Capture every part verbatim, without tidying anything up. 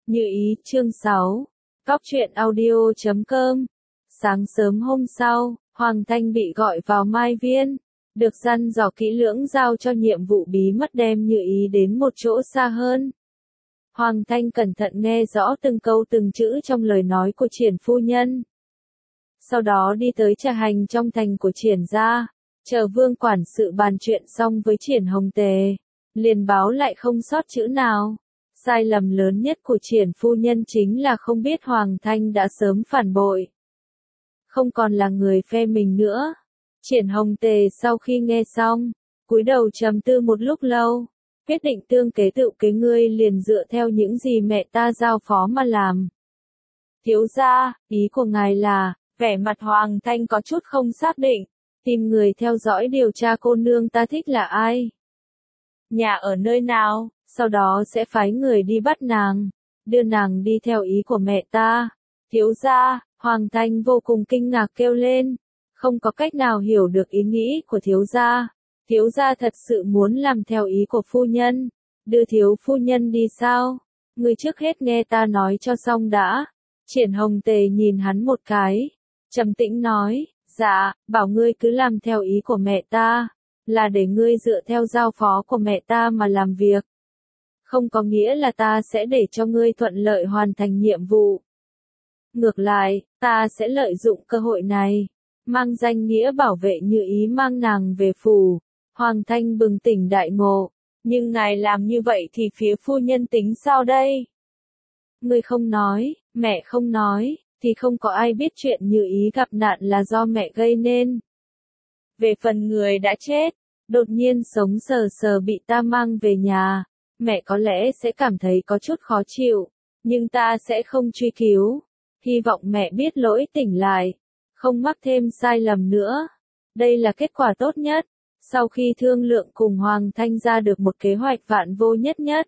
Như ý, chương sáu. Cóc truyện audio chấm com. Sáng sớm hôm sau, Hoàng Thanh bị gọi vào Mai Viên, được dặn dò kỹ lưỡng giao cho nhiệm vụ bí mật đem Như ý đến một chỗ xa hơn. Hoàng Thanh cẩn thận nghe rõ từng câu từng chữ trong lời nói của Triển phu nhân. Sau đó đi tới trà hành trong thành của Triển gia, chờ Vương quản sự bàn chuyện xong với Triển Hồng Tề, liền báo lại không sót chữ nào. Sai lầm lớn nhất của Triển phu nhân chính là không biết Hoàng Thanh đã sớm phản bội, không còn là người phe mình nữa. Triển Hồng Tề sau khi nghe xong, cúi đầu trầm tư một lúc lâu, quyết định tương kế tự kế, ngươi liền dựa theo những gì mẹ ta giao phó mà làm. Thiếu gia, ý của ngài là? Vẻ mặt Hoàng Thanh có chút không xác định. Tìm người theo dõi điều tra cô nương ta thích là ai, nhà ở nơi nào, sau đó sẽ phái người đi bắt nàng, đưa nàng đi theo ý của mẹ ta. Thiếu gia, Hoàng Thanh vô cùng kinh ngạc kêu lên, không có cách nào hiểu được ý nghĩ của thiếu gia. Thiếu gia thật sự muốn làm theo ý của phu nhân, đưa thiếu phu nhân đi sao? Ngươi trước hết nghe ta nói cho xong đã. Triển Hồng Tề nhìn hắn một cái, trầm tĩnh nói, dạ, bảo ngươi cứ làm theo ý của mẹ ta, là để ngươi dựa theo giao phó của mẹ ta mà làm việc. Không có nghĩa là ta sẽ để cho ngươi thuận lợi hoàn thành nhiệm vụ. Ngược lại, ta sẽ lợi dụng cơ hội này, mang danh nghĩa bảo vệ Như ý mang nàng về phủ. Hoàng Thanh bừng tỉnh đại ngộ, nhưng ngài làm như vậy thì phía phu nhân tính sao đây? Ngươi không nói, mẹ không nói, thì không có ai biết chuyện Như ý gặp nạn là do mẹ gây nên. Về phần người đã chết, đột nhiên sống sờ sờ bị ta mang về nhà, mẹ có lẽ sẽ cảm thấy có chút khó chịu, nhưng ta sẽ không truy cứu. Hy vọng mẹ biết lỗi, tỉnh lại, không mắc thêm sai lầm nữa. Đây là kết quả tốt nhất, sau khi thương lượng cùng Hoàng Thanh ra được một kế hoạch vạn vô nhất nhất.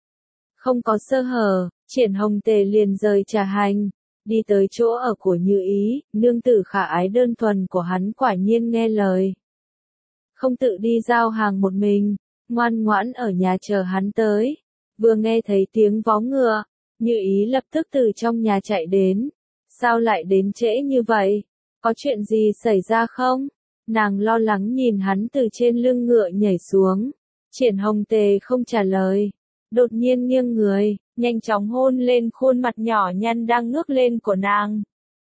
Không có sơ hở, Triển Hồng Tề liền rời trà hành, đi tới chỗ ở của Như ý. Nương tử khả ái đơn thuần của hắn quả nhiên nghe lời, không tự đi giao hàng một mình, ngoan ngoãn ở nhà chờ hắn tới. Vừa nghe thấy tiếng vó ngựa, Như ý lập tức từ trong nhà chạy đến. Sao lại đến trễ như vậy? Có chuyện gì xảy ra không? Nàng lo lắng nhìn hắn từ trên lưng ngựa nhảy xuống. Triển Hồng Tề không trả lời, đột nhiên nghiêng người, nhanh chóng hôn lên khuôn mặt nhỏ nhăn đang ngước lên của nàng.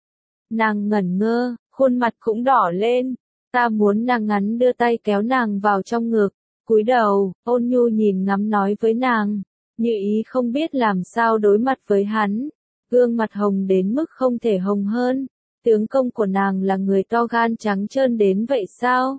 Nàng ngẩn ngơ, khuôn mặt cũng đỏ lên. Ta muốn nàng ngắn đưa tay kéo nàng vào trong ngực, cúi đầu, ôn nhu nhìn ngắm nói với nàng. Như ý không biết làm sao đối mặt với hắn, gương mặt hồng đến mức không thể hồng hơn. Tướng công của nàng là người to gan trắng trơn đến vậy sao?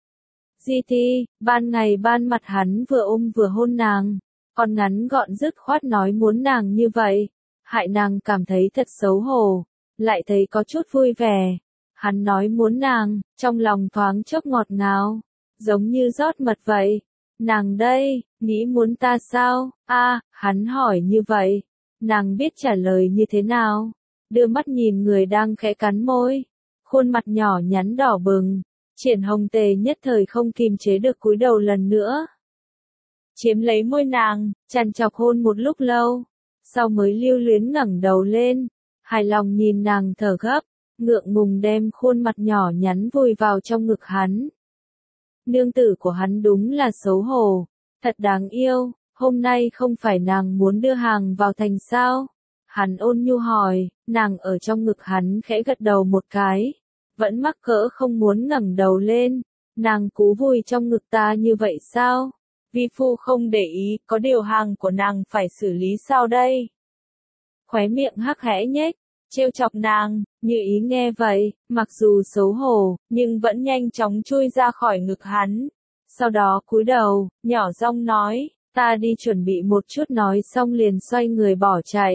Di Thi, ban ngày ban mặt hắn vừa ôm vừa hôn nàng, còn ngắn gọn dứt khoát nói muốn nàng như vậy, hại nàng cảm thấy thật xấu hổ, lại thấy có chút vui vẻ. Hắn nói muốn nàng, trong lòng thoáng chốc ngọt ngào, giống như rót mật vậy. Nàng đây, nghĩ muốn ta sao? A, à, hắn hỏi như vậy, nàng biết trả lời như thế nào? Đưa mắt nhìn người đang khẽ cắn môi, khuôn mặt nhỏ nhắn đỏ bừng. Triển Hồng Tề nhất thời không kìm chế được cúi đầu lần nữa, chiếm lấy môi nàng, chằn chọc hôn một lúc lâu, sau mới lưu luyến ngẩng đầu lên, hài lòng nhìn nàng thở gấp, ngượng ngùng đem khuôn mặt nhỏ nhắn vùi vào trong ngực hắn. Nương tử của hắn đúng là xấu hổ, thật đáng yêu. Hôm nay không phải nàng muốn đưa hàng vào thành sao? Hắn ôn nhu hỏi. Nàng ở trong ngực hắn khẽ gật đầu một cái, vẫn mắc cỡ không muốn ngẩng đầu lên. Nàng cú vùi trong ngực ta như vậy sao? Vi phu không để ý, có điều hàng của nàng phải xử lý sao đây? Khóe miệng hắc hẽ nhếch, trêu chọc nàng. Như ý nghe vậy, mặc dù xấu hổ, nhưng vẫn nhanh chóng chui ra khỏi ngực hắn. Sau đó cúi đầu, nhỏ giọng nói, ta đi chuẩn bị một chút, nói xong liền xoay người bỏ chạy.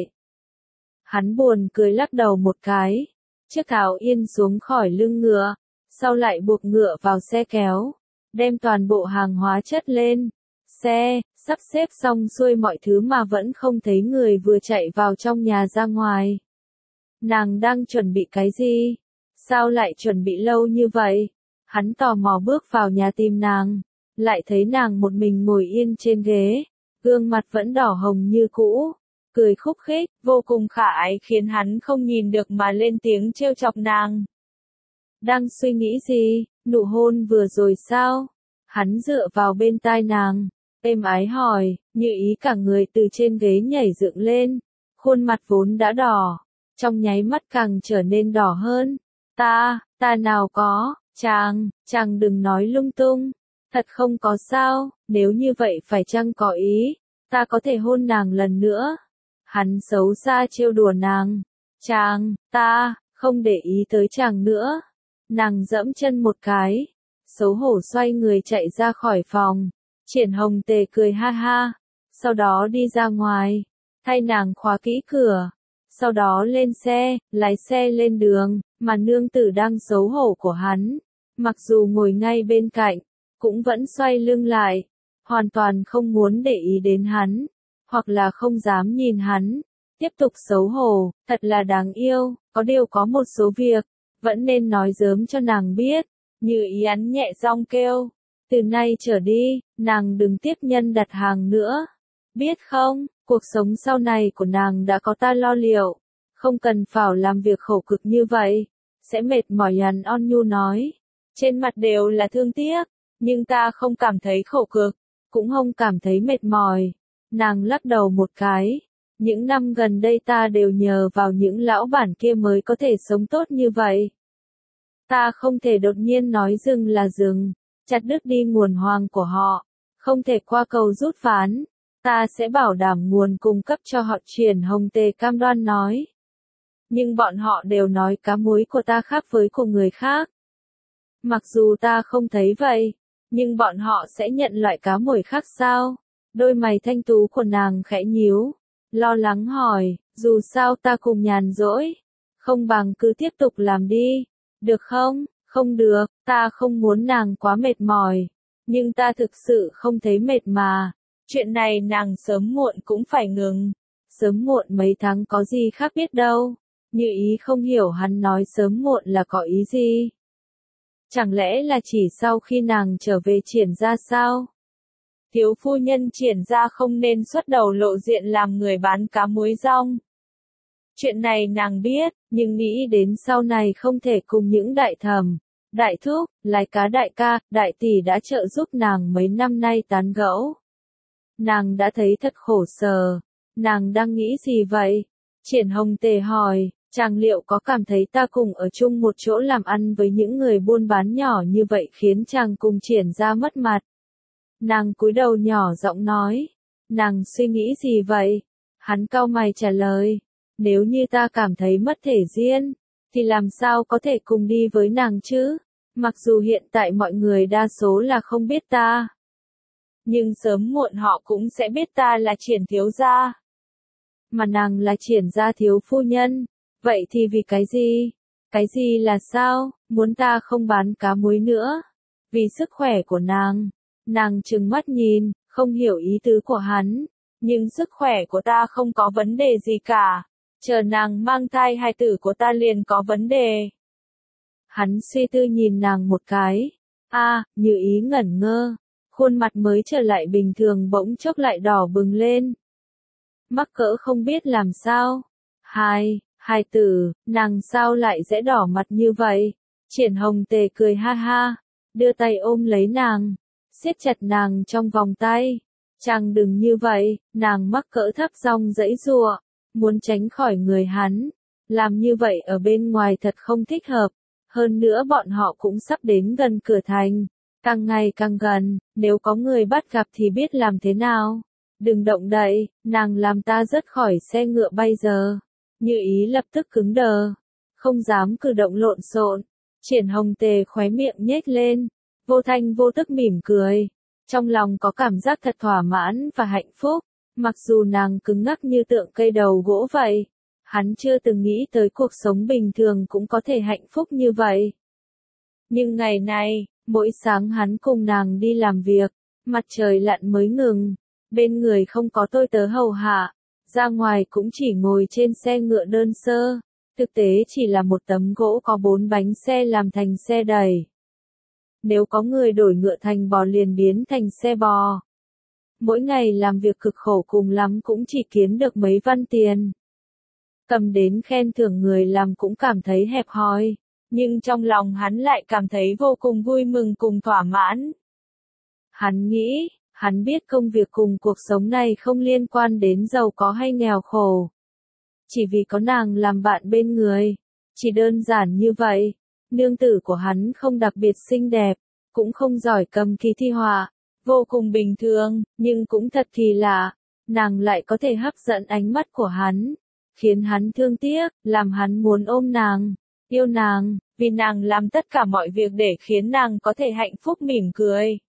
Hắn buồn cười lắc đầu một cái, chiếc tháo yên xuống khỏi lưng ngựa, sau lại buộc ngựa vào xe kéo, đem toàn bộ hàng hóa chất lên xe, sắp xếp xong xuôi mọi thứ mà vẫn không thấy người, vừa chạy vào trong nhà ra ngoài. Nàng đang chuẩn bị cái gì? Sao lại chuẩn bị lâu như vậy? Hắn tò mò bước vào nhà tìm nàng, lại thấy nàng một mình ngồi yên trên ghế, gương mặt vẫn đỏ hồng như cũ, cười khúc khích, vô cùng khả ái khiến hắn không nhìn được mà lên tiếng trêu chọc nàng. Đang suy nghĩ gì, nụ hôn vừa rồi sao? Hắn dựa vào bên tai nàng, êm ái hỏi, như ý cả người từ trên ghế nhảy dựng lên, khuôn mặt vốn đã đỏ, trong nháy mắt càng trở nên đỏ hơn. Ta, ta nào có, chàng, chàng đừng nói lung tung, thật không có sao, nếu như vậy phải chăng có ý, ta có thể hôn nàng lần nữa. Hắn xấu xa trêu đùa nàng, chàng, ta, không để ý tới chàng nữa. Nàng dẫm chân một cái, xấu hổ xoay người chạy ra khỏi phòng. Triển Hồng Tề cười ha ha, sau đó đi ra ngoài, thay nàng khóa kỹ cửa, sau đó lên xe, lái xe lên đường, mà nương tử đang xấu hổ của hắn, mặc dù ngồi ngay bên cạnh, cũng vẫn xoay lưng lại, hoàn toàn không muốn để ý đến hắn, hoặc là không dám nhìn hắn, tiếp tục xấu hổ, thật là đáng yêu, có điều có một số việc, vẫn nên nói sớm cho nàng biết, Như ý hắn nhẹ giọng kêu. Từ nay trở đi, nàng đừng tiếp nhân đặt hàng nữa. Biết không, cuộc sống sau này của nàng đã có ta lo liệu. Không cần phải làm việc khổ cực như vậy. Sẽ mệt mỏi. Hắn ôn nhu nói. Trên mặt đều là thương tiếc. Nhưng ta không cảm thấy khổ cực. Cũng không cảm thấy mệt mỏi. Nàng lắc đầu một cái. Những năm gần đây ta đều nhờ vào những lão bản kia mới có thể sống tốt như vậy. Ta không thể đột nhiên nói dừng là dừng. Chặt đứt đi nguồn hoàng của họ, không thể qua cầu rút ván, ta sẽ bảo đảm nguồn cung cấp cho họ. Triển Hồng Tề cam đoan nói. Nhưng bọn họ đều nói cá muối của ta khác với của người khác. Mặc dù ta không thấy vậy, nhưng bọn họ sẽ nhận loại cá muối khác sao? Đôi mày thanh tú của nàng khẽ nhíu, lo lắng hỏi, dù sao ta cùng nhàn rỗi, không bằng cứ tiếp tục làm đi, được không? Không được, ta không muốn nàng quá mệt mỏi, nhưng ta thực sự không thấy mệt mà. Chuyện này nàng sớm muộn cũng phải ngừng. Sớm muộn mấy tháng có gì khác biết đâu. Như ý không hiểu hắn nói sớm muộn là có ý gì. Chẳng lẽ là chỉ sau khi nàng trở về Triển gia sao? Thiếu phu nhân Triển gia không nên xuất đầu lộ diện làm người bán cá muối rong. Chuyện này nàng biết, nhưng nghĩ đến sau này không thể cùng những đại thẩm, đại thúc, lái cá đại ca, đại tỷ đã trợ giúp nàng mấy năm nay tán gẫu. Nàng đã thấy thật khổ sở. Nàng đang nghĩ gì vậy? Triển Hồng Tề hỏi, chàng liệu có cảm thấy ta cùng ở chung một chỗ làm ăn với những người buôn bán nhỏ như vậy khiến chàng cùng Triển gia mất mặt? Nàng cúi đầu nhỏ giọng nói. Nàng suy nghĩ gì vậy? Hắn cau mày trả lời. Nếu như ta cảm thấy mất thể diện, thì làm sao có thể cùng đi với nàng chứ? Mặc dù hiện tại mọi người đa số là không biết ta. Nhưng sớm muộn họ cũng sẽ biết ta là Triển thiếu gia. Mà nàng là Triển gia thiếu phu nhân. Vậy thì vì cái gì? Cái gì là sao? Muốn ta không bán cá muối nữa? Vì sức khỏe của nàng. Nàng trừng mắt nhìn, không hiểu ý tứ của hắn. Nhưng sức khỏe của ta không có vấn đề gì cả. Chờ nàng mang thai hài tử của ta liền có vấn đề. Hắn suy tư nhìn nàng một cái. A, à, Như ý ngẩn ngơ. Khuôn mặt mới trở lại bình thường bỗng chốc lại đỏ bừng lên. Mắc cỡ không biết làm sao. Hai, hài tử, nàng sao lại dễ đỏ mặt như vậy? Triển Hồng Tề cười ha ha. Đưa tay ôm lấy nàng. Siết chặt nàng trong vòng tay. Chàng đừng như vậy, nàng mắc cỡ thấp giọng giãy giụa. Muốn tránh khỏi người hắn. Làm như vậy ở bên ngoài thật không thích hợp. Hơn nữa bọn họ cũng sắp đến gần cửa thành. Càng ngày càng gần, nếu có người bắt gặp thì biết làm thế nào. Đừng động đậy, nàng làm ta rớt khỏi xe ngựa bây giờ. Như ý lập tức cứng đờ. Không dám cử động lộn xộn. Triển Hồng Tề khóe miệng nhếch lên. Vô thanh vô tức mỉm cười. Trong lòng có cảm giác thật thỏa mãn và hạnh phúc. Mặc dù nàng cứng ngắc như tượng cây đầu gỗ vậy, hắn chưa từng nghĩ tới cuộc sống bình thường cũng có thể hạnh phúc như vậy. Nhưng ngày này, mỗi sáng hắn cùng nàng đi làm việc, mặt trời lặn mới ngừng, bên người không có tôi tớ hầu hạ, ra ngoài cũng chỉ ngồi trên xe ngựa đơn sơ, thực tế chỉ là một tấm gỗ có bốn bánh xe làm thành xe đẩy. Nếu có người đổi ngựa thành bò liền biến thành xe bò. mỗi ngày làm việc cực khổ cùng lắm cũng chỉ kiếm được mấy văn tiền. Cầm đến khen thưởng người làm cũng cảm thấy hẹp hòi, nhưng trong lòng hắn lại cảm thấy vô cùng vui mừng cùng thỏa mãn. Hắn nghĩ, hắn biết công việc cùng cuộc sống này không liên quan đến giàu có hay nghèo khổ. Chỉ vì có nàng làm bạn bên người, chỉ đơn giản như vậy. Nương tử của hắn không đặc biệt xinh đẹp, cũng không giỏi cầm kỳ thi họa, vô cùng bình thường, nhưng cũng thật kỳ lạ, nàng lại có thể hấp dẫn ánh mắt của hắn, khiến hắn thương tiếc, làm hắn muốn ôm nàng, yêu nàng, vì nàng làm tất cả mọi việc để khiến nàng có thể hạnh phúc mỉm cười.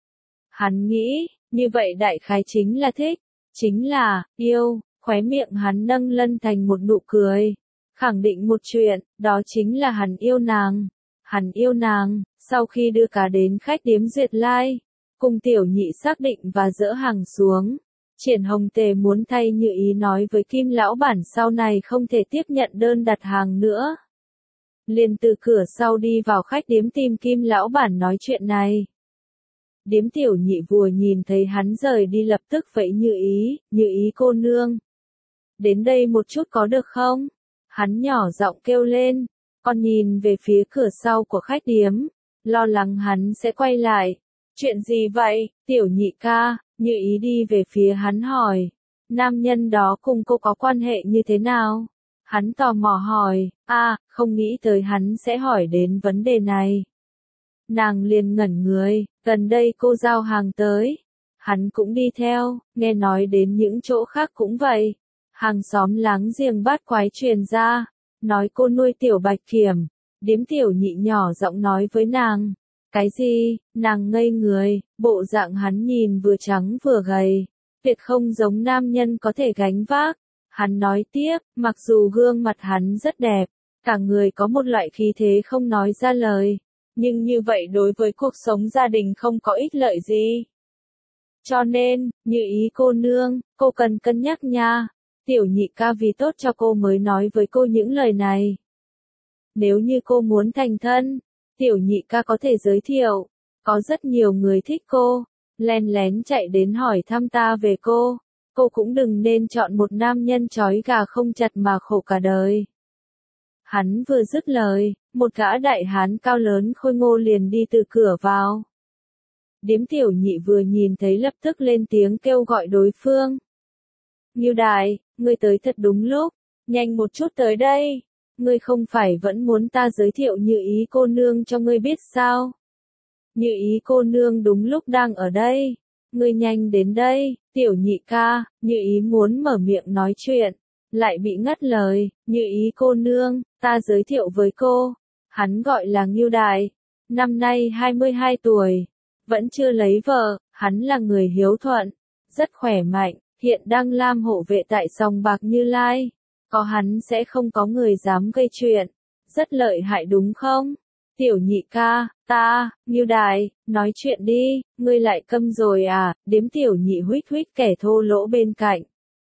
Hắn nghĩ, như vậy đại khái chính là thích, chính là, yêu, khóe miệng hắn nâng lên thành một nụ cười, khẳng định một chuyện, đó chính là hắn yêu nàng. Hắn yêu nàng, sau khi đưa cá đến khách điếm Duyệt Lai, cùng tiểu nhị xác định và dỡ hàng xuống. Triển Hồng Tề muốn thay Như Ý nói với Kim lão bản sau này không thể tiếp nhận đơn đặt hàng nữa. Liền từ cửa sau đi vào khách điếm tìm Kim lão bản nói chuyện này. Điếm tiểu nhị vừa nhìn thấy hắn rời đi lập tức vẫy Như Ý, Như Ý cô nương. Đến đây một chút có được không? Hắn nhỏ giọng kêu lên, còn nhìn về phía cửa sau của khách điếm, lo lắng hắn sẽ quay lại. Chuyện gì vậy, tiểu nhị ca? Như Ý đi về phía hắn hỏi, nam nhân đó cùng cô có quan hệ như thế nào? Hắn tò mò hỏi, a, à, không nghĩ tới hắn sẽ hỏi đến vấn đề này. Nàng liền ngẩn người, gần đây cô giao hàng tới. Hắn cũng đi theo, nghe nói đến những chỗ khác cũng vậy. Hàng xóm láng giềng bát quái truyền ra, nói cô nuôi tiểu bạch kiểm. Điếm tiểu nhị nhỏ giọng nói với nàng. Cái gì? Nàng ngây người, bộ dạng hắn nhìn vừa trắng vừa gầy. Tuyệt không giống nam nhân có thể gánh vác. Hắn nói tiếp, mặc dù gương mặt hắn rất đẹp, cả người có một loại khí thế không nói ra lời. Nhưng như vậy đối với cuộc sống gia đình không có ích lợi gì. Cho nên, Như Ý cô nương, cô cần cân nhắc nha. Tiểu nhị ca vì tốt cho cô mới nói với cô những lời này. Nếu như cô muốn thành thân, tiểu nhị ca có thể giới thiệu. Có rất nhiều người thích cô, len lén chạy đến hỏi thăm ta về cô. Cô cũng đừng nên chọn một nam nhân trói gà không chặt mà khổ cả đời. Hắn vừa dứt lời, một gã đại hán cao lớn khôi ngô liền đi từ cửa vào. Điếm tiểu nhị vừa nhìn thấy lập tức lên tiếng kêu gọi đối phương. Ngưu đại, ngươi tới thật đúng lúc, nhanh một chút tới đây. Ngươi không phải vẫn muốn ta giới thiệu Như Ý cô nương cho ngươi biết sao? Như Ý cô nương đúng lúc đang ở đây. Ngươi nhanh đến đây, tiểu nhị ca. Như Ý muốn mở miệng nói chuyện, lại bị ngắt lời. Như Ý cô nương, ta giới thiệu với cô. Hắn gọi là Ngưu đại, năm nay hai mươi hai tuổi, vẫn chưa lấy vợ. Hắn là người hiếu thuận, rất khỏe mạnh, hiện đang làm hộ vệ tại sòng bạc Như Lai. Có hắn sẽ không có người dám gây chuyện. Rất lợi hại đúng không? Tiểu nhị ca, ta, Ngưu đại, nói chuyện đi, ngươi lại câm rồi à? Điếm tiểu nhị huýt huýt kẻ thô lỗ bên cạnh.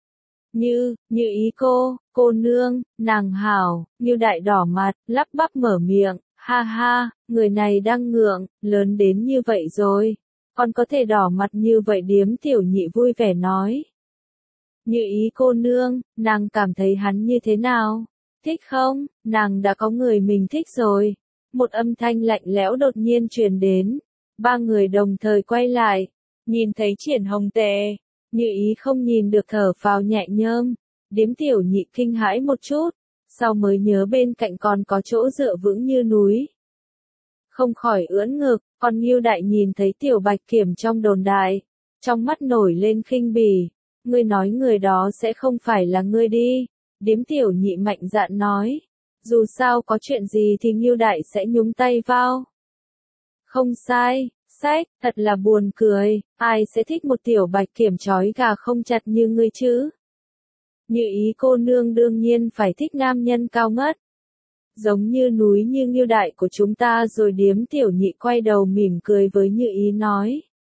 Như, Như Ý cô, cô nương, nàng hảo. Ngưu đại đỏ mặt, lắp bắp mở miệng, ha ha, người này đang ngượng, lớn đến như vậy rồi. Còn có thể đỏ mặt như vậy? Điếm tiểu nhị vui vẻ nói. Như Ý cô nương, nàng cảm thấy hắn như thế nào? Thích không? Nàng đã có người mình thích rồi. Một âm thanh lạnh lẽo đột nhiên truyền đến. Ba người đồng thời quay lại. Nhìn thấy Triển Hồng Tề. Như Ý không nhìn được thở phào nhẹ nhõm. Điếm tiểu nhị kinh hãi một chút. Sau mới nhớ bên cạnh còn có chỗ dựa vững như núi. Không khỏi ưỡn ngực. Còn Ngưu đại nhìn thấy tiểu bạch kiểm trong đồn đại. Trong mắt nổi lên khinh bỉ. Ngươi nói người đó sẽ không phải là ngươi đi. Điếm tiểu nhị mạnh dạn nói. Dù sao có chuyện gì thì Ngưu đại sẽ nhúng tay vào. Không sai, sách, thật là buồn cười. Ai sẽ thích một tiểu bạch kiểm trói gà không chặt như ngươi chứ? Như Ý cô nương đương nhiên phải thích nam nhân cao ngất. Giống như núi như Ngưu đại của chúng ta rồi. Điếm tiểu nhị quay đầu mỉm cười với Như Ý nói.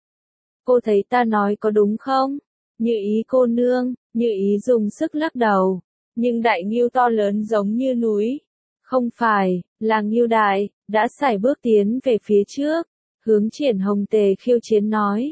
Cô thấy ta nói có đúng không? Như Ý cô nương. Như Ý dùng sức lắc đầu. Nhưng đại Ngưu to lớn giống như núi. Không phải, là Ngưu đại, đã sải bước tiến về phía trước, hướng Triển Hồng Tề khiêu chiến nói.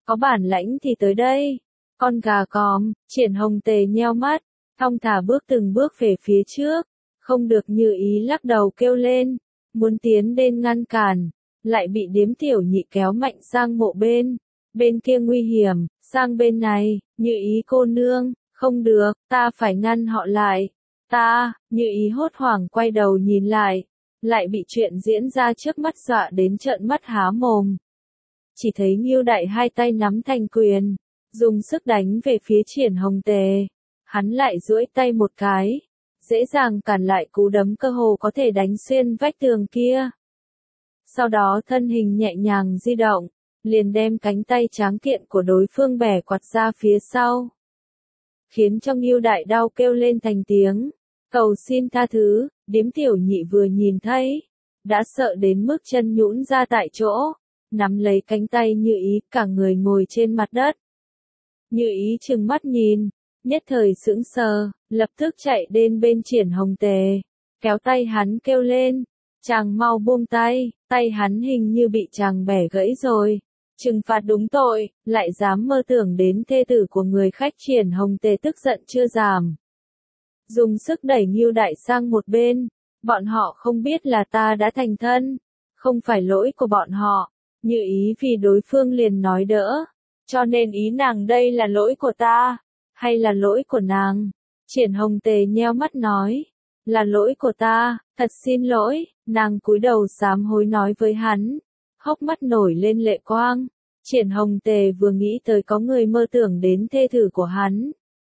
có bản lãnh thì tới đây. Con gà còm, Triển Hồng Tề nheo mắt, thong thả bước từng bước về phía trước, không được Như Ý lắc đầu kêu lên, muốn tiến đến ngăn cản, lại bị Điếm Tiểu Nhị kéo mạnh sang mộ bên, bên kia nguy hiểm, sang bên này, Như Ý cô nương, không được, ta phải ngăn họ lại, ta, Như Ý hốt hoảng quay đầu nhìn lại, lại bị chuyện diễn ra trước mắt dọa đến trợn mắt há mồm. Chỉ thấy Ngưu Đại hai tay nắm thành quyền, dùng sức đánh về phía Triển Hồng Tề, hắn lại duỗi tay một cái, dễ dàng cản lại cú đấm cơ hồ có thể đánh xuyên vách tường kia. Sau đó thân hình nhẹ nhàng di động, liền đem cánh tay tráng kiện của đối phương bẻ quạt ra phía sau, khiến cho Ngưu Đại đau kêu lên thành tiếng, cầu xin tha thứ. Điếm Tiểu Nhị vừa nhìn thấy, đã sợ đến mức chân nhũn ra tại chỗ, nắm lấy cánh tay Như Ý, cả người ngồi trên mặt đất. Như Ý trừng mắt nhìn, nhất thời sững sờ, lập tức chạy đến bên Triển Hồng Tề, kéo tay hắn kêu lên, chàng mau buông tay, tay hắn hình như bị chàng bẻ gãy rồi, trừng phạt đúng tội, lại dám mơ tưởng đến thê tử của người khách. Triển Hồng Tề tức giận chưa giảm, dùng sức đẩy Ngưu Đại sang một bên, bọn họ không biết là ta đã thành thân, không phải lỗi của bọn họ. Như Ý vì đối phương liền nói đỡ, cho nên ý nàng đây là lỗi của ta, hay là lỗi của nàng? Triển Hồng Tề nheo mắt nói, là lỗi của ta, thật xin lỗi. Nàng cúi đầu sám hối nói với hắn, hốc mắt nổi lên lệ quang. Triển Hồng Tề vừa nghĩ tới có người mơ tưởng đến thê tử của hắn,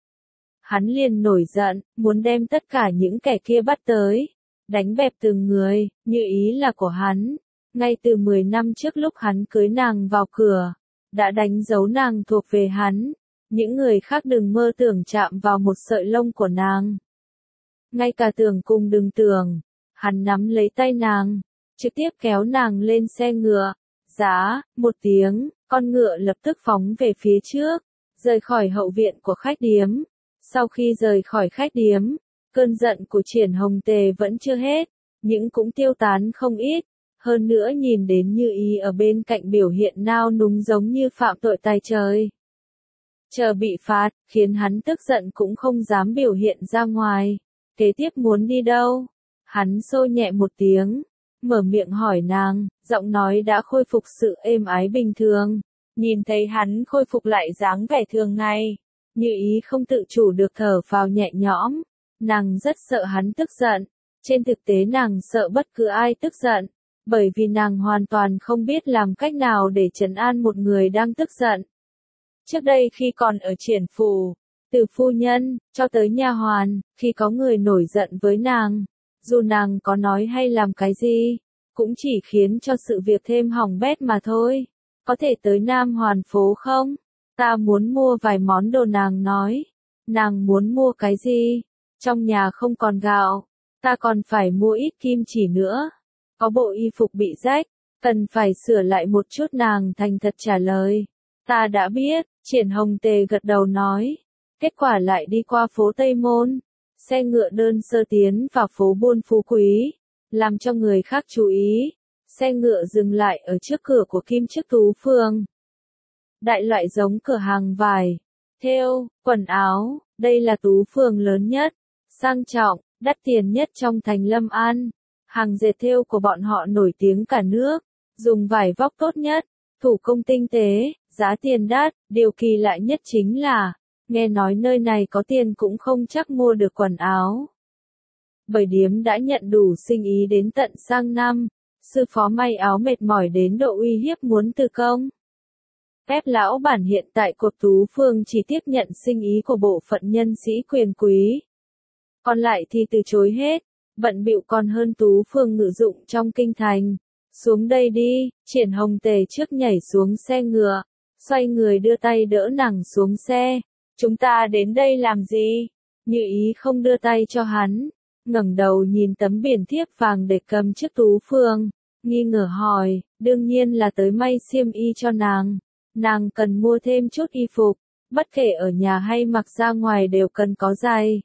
hắn liền nổi giận, muốn đem tất cả những kẻ kia bắt tới, đánh bẹp từng người. Như Ý là của hắn, ngay từ mười năm trước lúc hắn cưới nàng vào cửa, đã đánh dấu nàng thuộc về hắn, những người khác đừng mơ tưởng chạm vào một sợi lông của nàng. Ngay cả tưởng cùng đừng tưởng, hắn nắm lấy tay nàng, trực tiếp kéo nàng lên xe ngựa, giá, một tiếng, con ngựa lập tức phóng về phía trước, rời khỏi hậu viện của khách điếm. Sau khi rời khỏi khách điếm, cơn giận của Triển Hồng Tề vẫn chưa hết, nhưng cũng tiêu tán không ít. Hơn nữa nhìn đến Như Ý ở bên cạnh biểu hiện nao núng giống như phạm tội tày trời, chờ bị phạt, khiến hắn tức giận cũng không dám biểu hiện ra ngoài. Kế tiếp muốn đi đâu? Hắn xô nhẹ một tiếng, mở miệng hỏi nàng, giọng nói đã khôi phục sự êm ái bình thường. Nhìn thấy hắn khôi phục lại dáng vẻ thường ngày, Như Ý không tự chủ được thở phào nhẹ nhõm. Nàng rất sợ hắn tức giận, trên thực tế nàng sợ bất cứ ai tức giận, bởi vì nàng hoàn toàn không biết làm cách nào để trấn an một người đang tức giận. Trước đây khi còn ở Triển phủ, từ phu nhân, cho tới nha hoàn, khi có người nổi giận với nàng, dù nàng có nói hay làm cái gì, cũng chỉ khiến cho sự việc thêm hỏng bét mà thôi. Có thể tới Nam Hoàn phố không? Ta muốn mua vài món đồ. Nàng nói. Nàng muốn mua cái gì? Trong nhà không còn gạo, ta còn phải mua ít kim chỉ nữa. Có bộ y phục bị rách, cần phải sửa lại một chút. Nàng thành thật trả lời. Ta đã biết. Triển Hồng Tề gật đầu nói. Kết quả lại đi qua phố Tây Môn, xe ngựa đơn sơ tiến vào phố buôn Phú Quý, làm cho người khác chú ý. Xe ngựa dừng lại ở trước cửa của Kim Chức Tú Phường. Đại loại giống cửa hàng vải, thêu, quần áo, đây là Tú Phường lớn nhất, sang trọng, đắt tiền nhất trong thành Lâm An. Hàng dệt thêu của bọn họ nổi tiếng cả nước, dùng vải vóc tốt nhất, thủ công tinh tế, giá tiền đắt. Điều kỳ lạ nhất chính là, nghe nói nơi này có tiền cũng không chắc mua được quần áo. Bởi điếm đã nhận đủ sinh ý đến tận sang năm, sư phó may áo mệt mỏi đến độ uy hiếp muốn từ công. Phép lão bản hiện tại của Tú Phường chỉ tiếp nhận sinh ý của bộ phận nhân sĩ quyền quý, còn lại thì từ chối hết, bận bịu còn hơn Tú Phường ngự dụng trong kinh thành. Xuống đây đi. Triển Hồng Tề trước nhảy xuống xe ngựa, xoay người đưa tay đỡ nàng xuống xe. Chúng ta đến đây làm gì? Như Ý không đưa tay cho hắn, ngẩng đầu nhìn tấm biển thiếp vàng để cầm trước Tú Phường, nghi ngờ hỏi, đương nhiên là tới may xiêm y cho nàng. Nàng cần mua thêm chút y phục, bất kể ở nhà hay mặc ra ngoài đều cần có giày,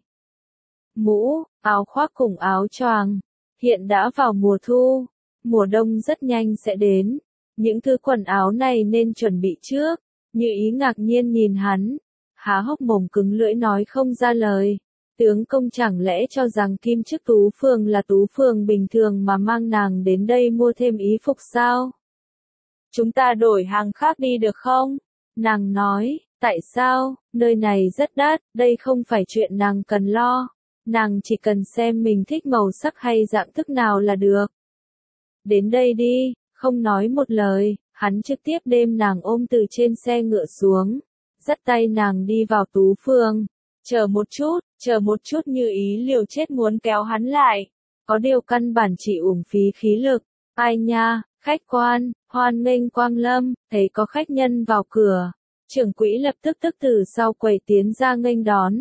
mũ, áo khoác cùng áo choàng. Hiện đã vào mùa thu, mùa đông rất nhanh sẽ đến, những thứ quần áo này nên chuẩn bị trước. Như Ý ngạc nhiên nhìn hắn, há hốc mồm cứng lưỡi nói không ra lời. Tướng công chẳng lẽ cho rằng Kim Chức Tú Phường là Tú Phường bình thường mà mang nàng đến đây mua thêm y phục sao? Chúng ta đổi hàng khác đi được không? Nàng nói, tại sao, nơi này rất đắt, đây không phải chuyện nàng cần lo. Nàng chỉ cần xem mình thích màu sắc hay dạng thức nào là được. Đến đây đi, không nói một lời, hắn trực tiếp đem nàng ôm từ trên xe ngựa xuống, dắt tay nàng đi vào Tú Phường. Chờ một chút, chờ một chút Như Ý liều chết muốn kéo hắn lại. Có điều căn bản chỉ uổng phí khí lực. Ai nha, khách quan, hoan nghênh quang lâm, thấy có khách nhân vào cửa. Trưởng quỹ lập tức tức từ sau quầy tiến ra nghênh đón.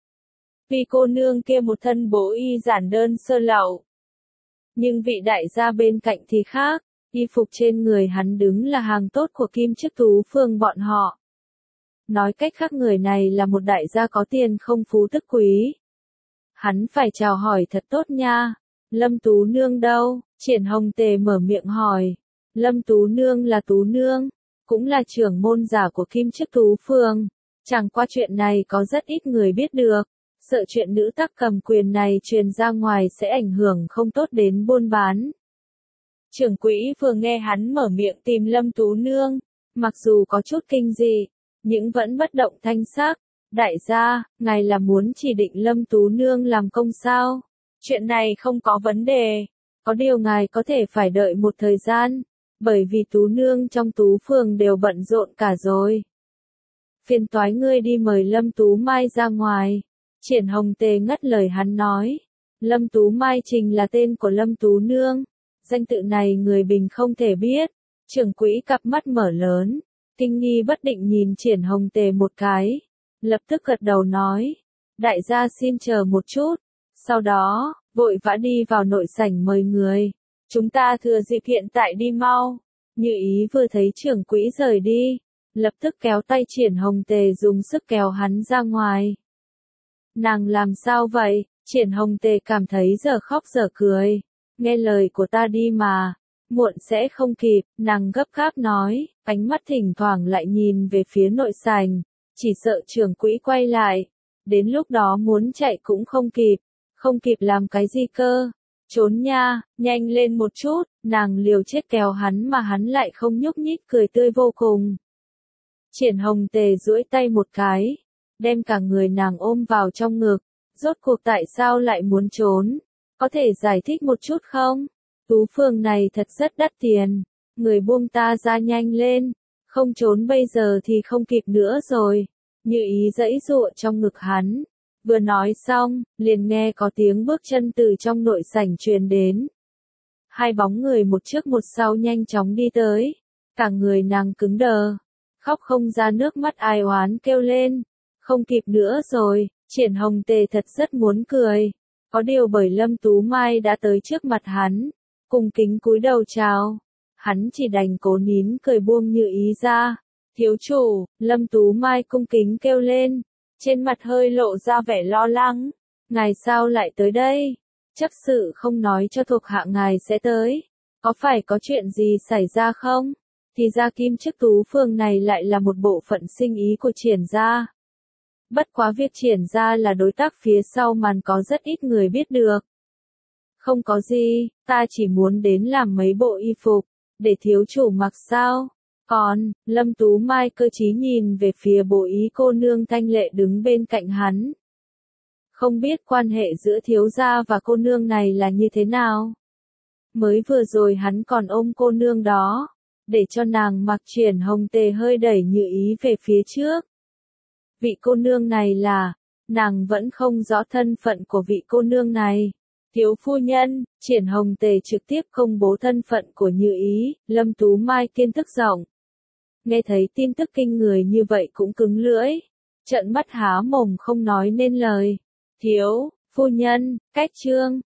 Vì cô nương kia một thân bố y giản đơn sơ lậu. Nhưng vị đại gia bên cạnh thì khác, y phục trên người hắn đứng là hàng tốt của Kim Chức Tú Phường bọn họ. Nói cách khác người này là một đại gia có tiền không phú tức quý. Hắn phải chào hỏi thật tốt nha. Lâm Tú Nương đâu? Triển Hồng Tề mở miệng hỏi. Lâm Tú Nương là Tú Nương, cũng là trưởng môn giả của Kim Chức Tú Phường. Chẳng qua chuyện này có rất ít người biết được. Sợ chuyện nữ tắc cầm quyền này truyền ra ngoài sẽ ảnh hưởng không tốt đến buôn bán. Trưởng quỹ vừa nghe hắn mở miệng tìm Lâm Tú Nương, mặc dù có chút kinh dị, nhưng vẫn bất động thanh sắc. Đại gia, ngài là muốn chỉ định Lâm Tú Nương làm công sao? Chuyện này không có vấn đề. Có điều ngài có thể phải đợi một thời gian, bởi vì Tú Nương trong Tú Phường đều bận rộn cả rồi. Phiền toái ngươi đi mời Lâm Tú Mai ra ngoài. Triển Hồng Tề ngắt lời hắn nói. Lâm Tú Mai Trình là tên của Lâm Tú Nương. Danh tự này người bình không thể biết. Trưởng quỹ cặp mắt mở lớn, kinh nghi bất định nhìn Triển Hồng Tề một cái. Lập tức gật đầu nói. Đại gia xin chờ một chút. Sau đó, vội vã đi vào nội sảnh mời người. Chúng ta thừa dịp hiện tại đi mau. Như Ý vừa thấy trưởng quỹ rời đi, lập tức kéo tay Triển Hồng Tề dùng sức kéo hắn ra ngoài. Nàng làm sao vậy? Triển Hồng Tề cảm thấy giờ khóc giờ cười. Nghe lời của ta đi mà. Muộn sẽ không kịp, nàng gấp gáp nói, ánh mắt thỉnh thoảng lại nhìn về phía nội sảnh. Chỉ sợ trưởng quỹ quay lại. Đến lúc đó muốn chạy cũng không kịp. Không kịp làm cái gì cơ? Trốn nha, nhanh lên một chút, nàng liều chết kéo hắn mà hắn lại không nhúc nhích cười tươi vô cùng. Triển Hồng Tề duỗi tay một cái, đem cả người nàng ôm vào trong ngực. Rốt cuộc tại sao lại muốn trốn? Có thể giải thích một chút không? Tú Phường này thật rất đắt tiền. Người buông ta ra nhanh lên. Không trốn bây giờ thì không kịp nữa rồi. Như Ý giãy giụa trong ngực hắn. Vừa nói xong, liền nghe có tiếng bước chân từ trong nội sảnh truyền đến. Hai bóng người một trước một sau nhanh chóng đi tới. Cả người nàng cứng đờ. Khóc không ra nước mắt ai oán kêu lên. Không kịp nữa rồi, Triển Hồng Tề thật rất muốn cười. Có điều bởi Lâm Tú Mai đã tới trước mặt hắn. Cung kính cúi đầu chào. Hắn chỉ đành cố nín cười buông Như Ý ra. Thiếu chủ, Lâm Tú Mai cung kính kêu lên. Trên mặt hơi lộ ra vẻ lo lắng. Ngài sao lại tới đây? Chắc sự không nói cho thuộc hạ ngài sẽ tới. Có phải có chuyện gì xảy ra không? Thì ra Kim Chức Tú Phường này lại là một bộ phận sinh ý của Triển gia. Bất quá việc Triển gia là đối tác phía sau màn có rất ít người biết được. Không có gì, ta chỉ muốn đến làm mấy bộ y phục, để thiếu chủ mặc sao. Còn, Lâm Tú Mai cơ trí nhìn về phía Bồ Ý cô nương thanh lệ đứng bên cạnh hắn. Không biết quan hệ giữa thiếu gia và cô nương này là như thế nào. Mới vừa rồi hắn còn ôm cô nương đó, để cho nàng mặc. Triển Hồng Tề hơi đẩy Như Ý về phía trước. Vị cô nương này là, nàng vẫn không rõ thân phận của vị cô nương này. Thiếu phu nhân, Triển Hồng Tề trực tiếp công bố thân phận của Như Ý. Lâm Tú Mai kiên thức giọng. Nghe thấy tin tức kinh người như vậy cũng cứng lưỡi. Trợn mắt há mồm không nói nên lời. Thiếu, phu nhân, cách trương,